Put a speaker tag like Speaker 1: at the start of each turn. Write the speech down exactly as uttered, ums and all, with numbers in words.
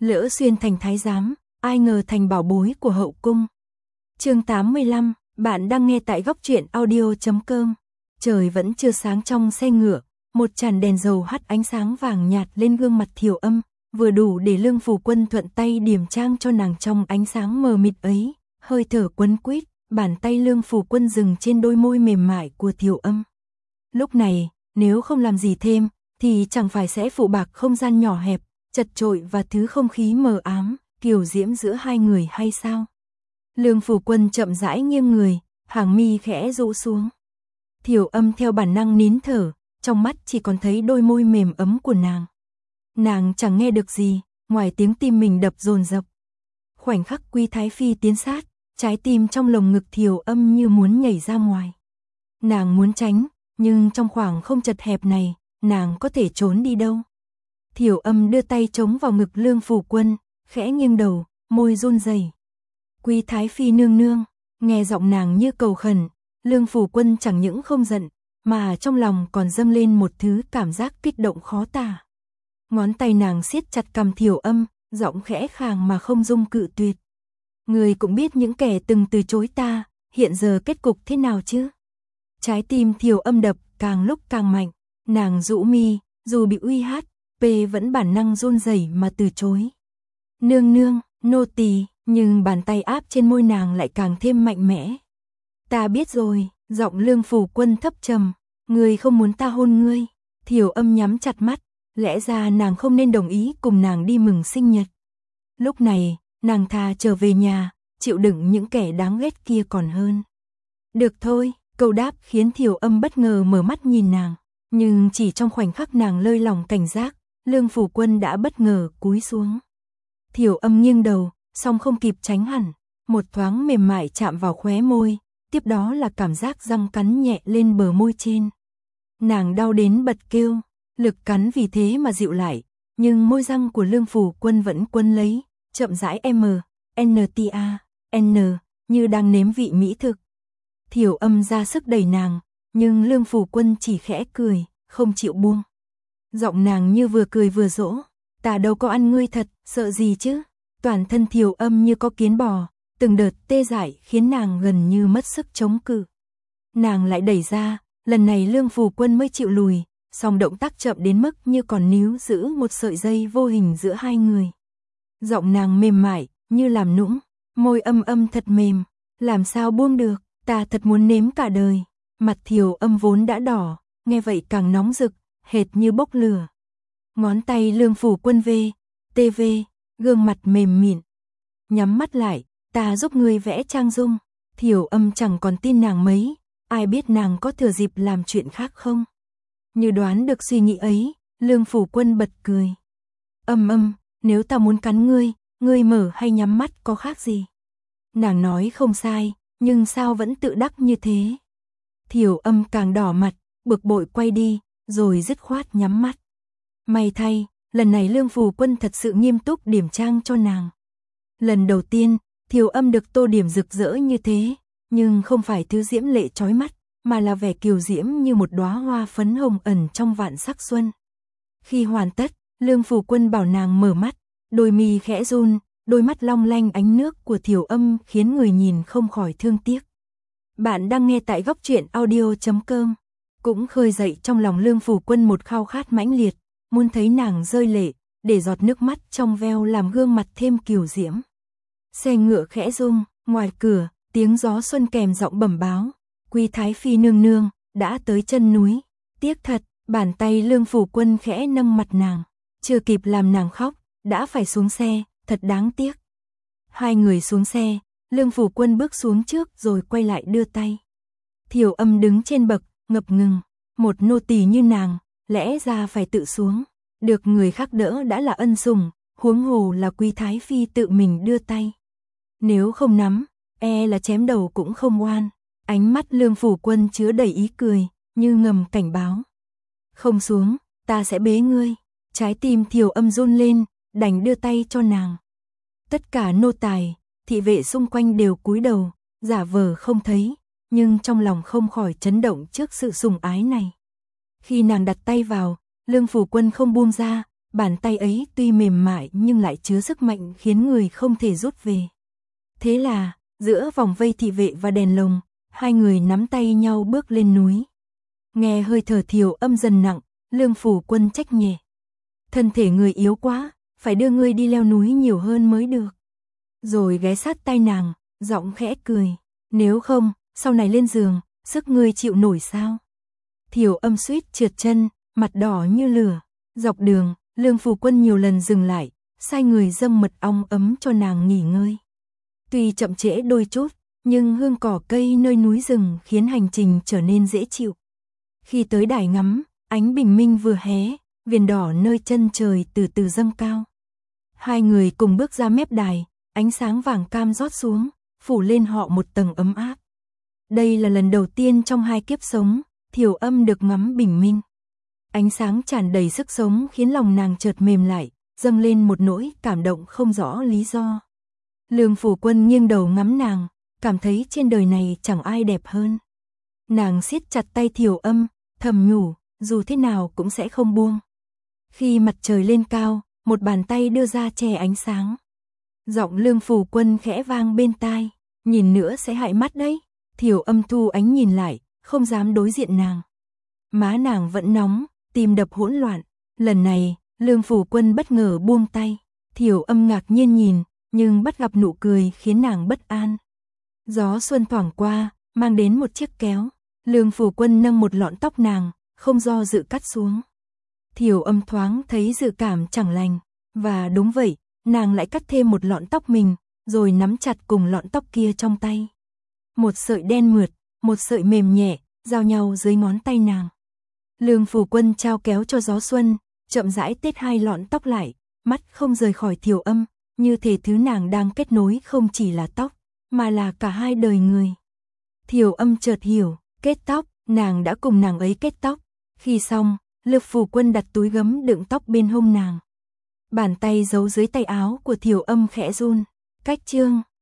Speaker 1: Lỡ xuyên thành thái giám, ai ngờ thành bảo bối của hậu cung. Chương tám mươi lăm, bạn đang nghe tại góc truyện audio chấm com. Trời vẫn chưa sáng trong xe ngựa, một tràn đèn dầu hắt ánh sáng vàng nhạt lên gương mặt Thiều Âm, vừa đủ để Lương Phủ Quân thuận tay điểm trang cho nàng trong ánh sáng mờ mịt ấy, hơi thở quấn quýt, bàn tay Lương Phủ Quân dừng trên đôi môi mềm mại của Thiều Âm. Lúc này, nếu không làm gì thêm, thì chẳng phải sẽ phụ bạc không gian nhỏ hẹp, chật chội và thứ không khí mờ ám, kiều diễm giữa hai người hay sao? Lương Phủ Quân chậm rãi nghiêng người, hàng mi khẽ rũ xuống. Thiều Âm theo bản năng nín thở, trong mắt chỉ còn thấy đôi môi mềm ấm của nàng. Nàng chẳng nghe được gì, ngoài tiếng tim mình đập dồn dập. Khoảnh khắc Quý Thái Phi tiến sát, trái tim trong lồng ngực Thiều Âm như muốn nhảy ra ngoài. Nàng muốn tránh, nhưng trong khoảng không chật hẹp này, nàng có thể trốn đi đâu. Thiều Âm đưa tay chống vào ngực Lương Phủ Quân, khẽ nghiêng đầu, môi run rẩy. Quý Thái Phi nương nương, nghe giọng nàng như cầu khẩn, Lương Phủ Quân chẳng những không giận, mà trong lòng còn dâng lên một thứ cảm giác kích động khó tả. Ngón tay nàng siết chặt cằm Thiều Âm, giọng khẽ khàng mà không dung cự tuyệt. Người cũng biết những kẻ từng từ chối ta, hiện giờ kết cục thế nào chứ? Trái tim Thiều Âm đập càng lúc càng mạnh, nàng rũ mi, dù bị uy hát, P vẫn bản năng run rẩy mà từ chối. Nương nương, nô tỳ, nhưng bàn tay áp trên môi nàng lại càng thêm mạnh mẽ. Ta biết rồi, giọng Lương Phủ Quân thấp trầm, ngươi không muốn ta hôn ngươi. Thiều Âm nhắm chặt mắt, lẽ ra nàng không nên đồng ý cùng nàng đi mừng sinh nhật. Lúc này, nàng thà trở về nhà, chịu đựng những kẻ đáng ghét kia còn hơn. Được thôi, câu đáp khiến Thiều Âm bất ngờ mở mắt nhìn nàng, nhưng chỉ trong khoảnh khắc nàng lơi lỏng cảnh giác, Lương Phủ Quân đã bất ngờ cúi xuống. Thiều Âm nghiêng đầu, song không kịp tránh hẳn, một thoáng mềm mại chạm vào khóe môi, tiếp đó là cảm giác răng cắn nhẹ lên bờ môi trên. Nàng đau đến bật kêu, lực cắn vì thế mà dịu lại, nhưng môi răng của Lương Phủ Quân vẫn quấn lấy, chậm rãi M, N T A, N, như đang nếm vị mỹ thực. Thiều Âm ra sức đẩy nàng, nhưng Lương Phủ Quân chỉ khẽ cười, không chịu buông. Giọng nàng như vừa cười vừa dỗ, ta đâu có ăn ngươi thật, sợ gì chứ? Toàn thân Thiều Âm như có kiến bò, từng đợt tê dại khiến nàng gần như mất sức chống cự. Nàng lại đẩy ra, lần này Lương Phủ Quân mới chịu lùi, song động tác chậm đến mức như còn níu giữ một sợi dây vô hình giữa hai người. Giọng nàng mềm mại, như làm nũng, môi âm âm thật mềm, làm sao buông được, ta thật muốn nếm cả đời. Mặt Thiều Âm vốn đã đỏ, nghe vậy càng nóng rực, hệt như bốc lửa. Ngón tay Lương Phủ Quân về, tê vê, gương mặt mềm mịn. Nhắm mắt lại, ta giúp ngươi vẽ trang dung. Thiều Âm chẳng còn tin nàng mấy, ai biết nàng có thừa dịp làm chuyện khác không? Như đoán được suy nghĩ ấy, Lương Phủ Quân bật cười. Âm âm, nếu ta muốn cắn ngươi, ngươi mở hay nhắm mắt có khác gì? Nàng nói không sai, nhưng sao vẫn tự đắc như thế? Thiều Âm càng đỏ mặt, bực bội quay đi, rồi dứt khoát nhắm mắt. May thay, lần này Lương Phủ Quân thật sự nghiêm túc điểm trang cho nàng. Lần đầu tiên, Thiều Âm được tô điểm rực rỡ như thế, nhưng không phải thứ diễm lệ chói mắt, mà là vẻ kiều diễm như một đóa hoa phấn hồng ẩn trong vạn sắc xuân. Khi hoàn tất, Lương Phủ Quân bảo nàng mở mắt, đôi mi khẽ run, đôi mắt long lanh ánh nước của Thiều Âm khiến người nhìn không khỏi thương tiếc. Bạn đang nghe tại góc truyện audio chấm com. Cũng khơi dậy trong lòng Lương Phủ Quân một khao khát mãnh liệt, muốn thấy nàng rơi lệ, để giọt nước mắt trong veo làm gương mặt thêm kiều diễm. Xe ngựa khẽ rung, ngoài cửa, tiếng gió xuân kèm giọng bẩm báo, Quý Thái Phi nương nương, đã tới chân núi. Tiếc thật, bàn tay Lương Phủ Quân khẽ nâng mặt nàng, chưa kịp làm nàng khóc, đã phải xuống xe, thật đáng tiếc. Hai người xuống xe, Lương Phủ Quân bước xuống trước rồi quay lại đưa tay. Thiều Âm đứng trên bậc, ngập ngừng, một nô tỳ như nàng, lẽ ra phải tự xuống, được người khác đỡ đã là ân sủng, huống hồ là Quý Thái Phi tự mình đưa tay. Nếu không nắm, e là chém đầu cũng không oan. Ánh mắt Lương Phủ Quân chứa đầy ý cười, như ngầm cảnh báo. Không xuống, ta sẽ bế ngươi. Trái tim Thiều Âm run lên, đành đưa tay cho nàng. Tất cả nô tài, thị vệ xung quanh đều cúi đầu, giả vờ không thấy, nhưng trong lòng không khỏi chấn động trước sự sủng ái này. Khi nàng đặt tay vào, Lương Phủ Quân không buông ra, bàn tay ấy tuy mềm mại nhưng lại chứa sức mạnh khiến người không thể rút về. Thế là, giữa vòng vây thị vệ và đèn lồng, hai người nắm tay nhau bước lên núi. Nghe hơi thở Thiều Âm dần nặng, Lương Phủ Quân trách nhẹ. Thân thể người yếu quá, phải đưa ngươi đi leo núi nhiều hơn mới được. Rồi ghé sát tai nàng, giọng khẽ cười. Nếu không, sau này lên giường, sức ngươi chịu nổi sao? Thiều Âm suýt trượt chân, mặt đỏ như lửa. Dọc đường, Lương Phủ Quân nhiều lần dừng lại, sai người dâng mật ong ấm cho nàng nghỉ ngơi. Tuy chậm trễ đôi chút, nhưng hương cỏ cây nơi núi rừng khiến hành trình trở nên dễ chịu. Khi tới đài ngắm, ánh bình minh vừa hé, viền đỏ nơi chân trời từ từ dâng cao. Hai người cùng bước ra mép đài, ánh sáng vàng cam rót xuống, phủ lên họ một tầng ấm áp. Đây là lần đầu tiên trong hai kiếp sống, Thiều Âm được ngắm bình minh. Ánh sáng tràn đầy sức sống khiến lòng nàng chợt mềm lại, dâng lên một nỗi cảm động không rõ lý do. Lương Phủ Quân nghiêng đầu ngắm nàng, cảm thấy trên đời này chẳng ai đẹp hơn. Nàng siết chặt tay Thiều Âm, thầm nhủ, dù thế nào cũng sẽ không buông. Khi mặt trời lên cao, một bàn tay đưa ra che ánh sáng. Giọng Lương Phủ Quân khẽ vang bên tai, nhìn nữa sẽ hại mắt đấy. Thiều Âm thu ánh nhìn lại, không dám đối diện nàng. Má nàng vẫn nóng, tim đập hỗn loạn. Lần này, Lương Phủ Quân bất ngờ buông tay. Thiều Âm ngạc nhiên nhìn, nhưng bắt gặp nụ cười khiến nàng bất an. Gió xuân thoảng qua, mang đến một chiếc kéo. Lương Phủ Quân nâng một lọn tóc nàng, không do dự cắt xuống. Thiều Âm thoáng thấy dự cảm chẳng lành, và đúng vậy, nàng lại cắt thêm một lọn tóc mình, rồi nắm chặt cùng lọn tóc kia trong tay. Một sợi đen mượt, một sợi mềm nhẹ, giao nhau dưới ngón tay nàng. Lương Phủ Quân trao kéo cho gió xuân, chậm rãi tết hai lọn tóc lại, mắt không rời khỏi Thiều Âm, như thể thứ nàng đang kết nối không chỉ là tóc, mà là cả hai đời người. Thiều Âm chợt hiểu, kết tóc, nàng đã cùng nàng ấy kết tóc. Khi xong, Lương Phủ Quân đặt túi gấm đựng tóc bên hông nàng. Bàn tay giấu dưới tay áo của Thiều Âm khẽ run. Cách chương